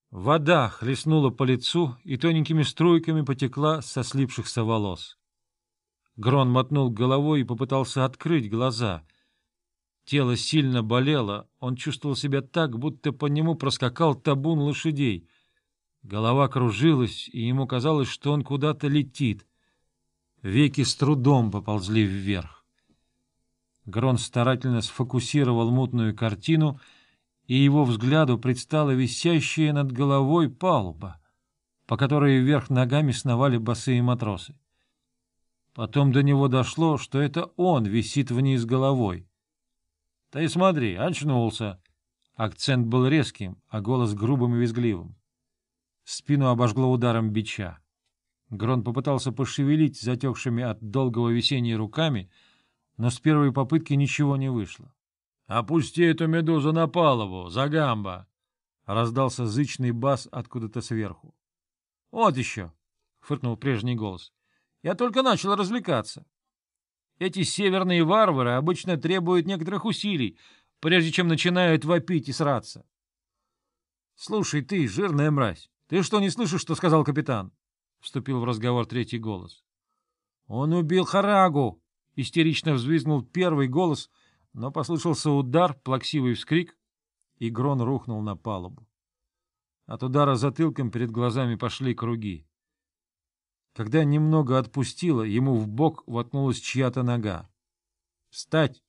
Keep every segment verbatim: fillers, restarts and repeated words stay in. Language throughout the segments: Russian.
Вода хлестнула по лицу и тоненькими струйками потекла со слипшихся волос. Грон мотнул головой и попытался открыть глаза. Тело сильно болело, он чувствовал себя так, будто по нему проскакал табун лошадей. Голова кружилась, и ему казалось, что он куда-то летит. Веки с трудом поползли вверх. Грон старательно сфокусировал мутную картину, и его взгляду предстала висящая над головой палуба, по которой вверх ногами сновали босые матросы. Потом до него дошло, что это он висит вниз головой. — Ты смотри, очнулся! Акцент был резким, а голос грубым и визгливым. Спину обожгло ударом бича. Грон попытался пошевелить затекшими от долгого висения руками, но с первой попытки ничего не вышло. — Опусти эту медузу на палубу, Загамба! — раздался зычный бас откуда-то сверху. — Вот еще! — фыркнул прежний голос. — Я только начал развлекаться. Эти северные варвары обычно требуют некоторых усилий, прежде чем начинают вопить и сраться. — Слушай ты, жирная мразь, ты что, не слышишь, что сказал капитан? — вступил в разговор третий голос. — Он убил Харагу! — истерично взвизгнул первый голос, но послышался удар, плаксивый вскрик, и Грон рухнул на палубу. От удара затылком перед глазами пошли круги. Когда немного отпустило, ему в бок воткнулась чья-то нога. «Встать!»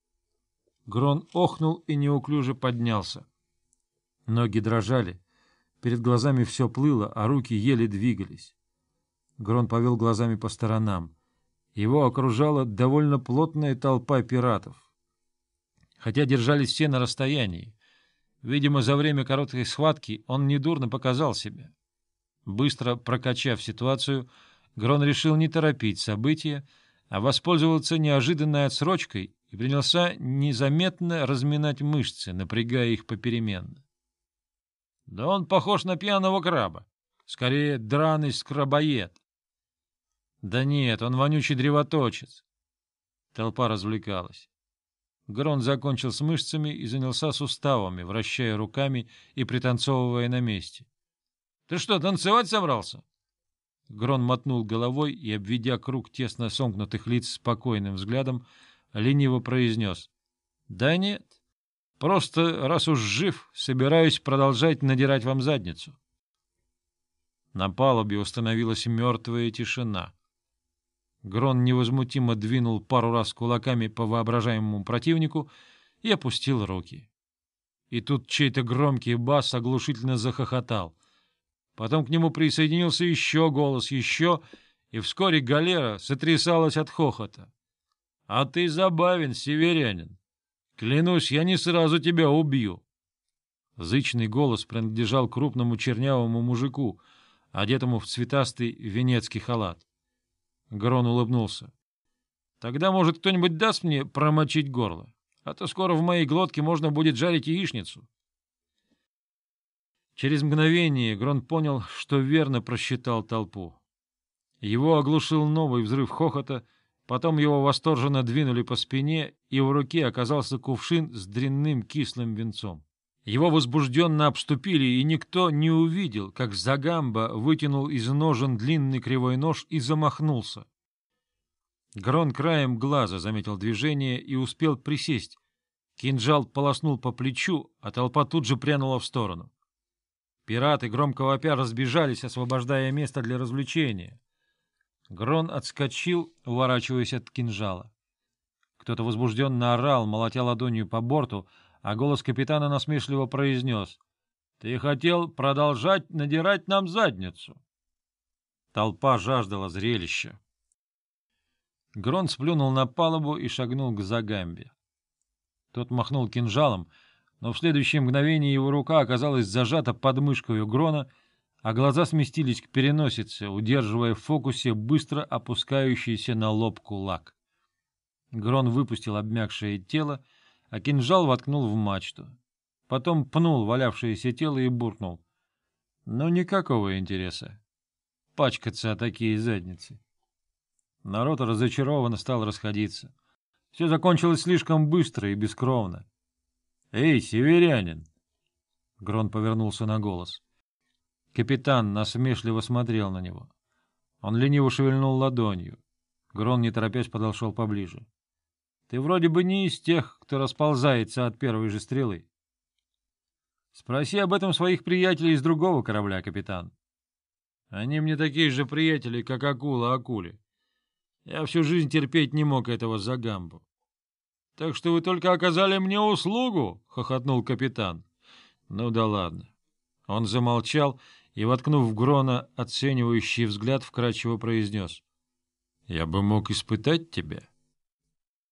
Грон охнул и неуклюже поднялся. Ноги дрожали, перед глазами все плыло, а руки еле двигались. Грон повел глазами по сторонам. Его окружала довольно плотная толпа пиратов. Хотя держались все на расстоянии. Видимо, за время короткой схватки он недурно показал себя. Быстро прокачав ситуацию, Грон решил не торопить события, а воспользоваться неожиданной отсрочкой и принялся незаметно разминать мышцы, напрягая их попеременно. Да он похож на пьяного краба, скорее драный скрабоед. Да нет, он вонючий древоточец. Толпа развлекалась. Грон закончил с мышцами и занялся суставами, вращая руками и пританцовывая на месте. — Ты что, танцевать собрался? Грон мотнул головой и, обведя круг тесно сомкнутых лиц спокойным взглядом, лениво произнес. — Да нет, просто, раз уж жив, собираюсь продолжать надирать вам задницу. На палубе установилась мертвая тишина. Грон невозмутимо двинул пару раз кулаками по воображаемому противнику и опустил руки. И тут чей-то громкий бас оглушительно захохотал. Потом к нему присоединился еще голос, еще, и вскоре галера сотрясалась от хохота. — А ты забавен, северянин! Клянусь, я не сразу тебя убью! Зычный голос принадлежал крупному чернявому мужику, одетому в цветастый венецкий халат. Грон улыбнулся. — Тогда, может, кто-нибудь даст мне промочить горло? А то скоро в моей глотке можно будет жарить яичницу. Через мгновение Грон понял, что верно просчитал толпу. Его оглушил новый взрыв хохота, потом его восторженно двинули по спине, и в руке оказался кувшин с дрянным кислым винцом. Его возбужденно обступили, и никто не увидел, как Загамба вытянул из ножен длинный кривой нож и замахнулся. Грон краем глаза заметил движение и успел присесть. Кинжал полоснул по плечу, а толпа тут же прянула в сторону. Пираты, громко вопя, разбежались, освобождая место для развлечения. Грон отскочил, уворачиваясь от кинжала. Кто-то возбужденно орал, молотя ладонью по борту, а голос капитана насмешливо произнес: — Ты хотел продолжать надирать нам задницу. Толпа жаждала зрелища. Грон сплюнул на палубу и шагнул к Загамбе. Тот махнул кинжалом, но в следующее мгновение его рука оказалась зажата под мышкой у Грона, а глаза сместились к переносице, удерживая в фокусе быстро опускающийся на лоб кулак. Грон выпустил обмякшее тело, а кинжал воткнул в мачту. Потом пнул валявшееся тело и буркнул. Но никакого интереса. Пачкаться о такие задницы. Народ разочарованно стал расходиться. Все закончилось слишком быстро и бескровно. — Эй, северянин! Грон повернулся на голос. Капитан насмешливо смотрел на него. Он лениво шевельнул ладонью. Грон, не торопясь, подошел поближе. — Ты вроде бы не из тех, кто расползается от первой же стрелы. — Спроси об этом своих приятелей из другого корабля, капитан. Они мне такие же приятели, как акула акуле. Я всю жизнь терпеть не мог этого Загамбу. — Так что вы только оказали мне услугу? — хохотнул капитан. — Ну да ладно. Он замолчал и, воткнув в Грона оценивающий взгляд, вкрадчиво произнес. — Я бы мог испытать тебя.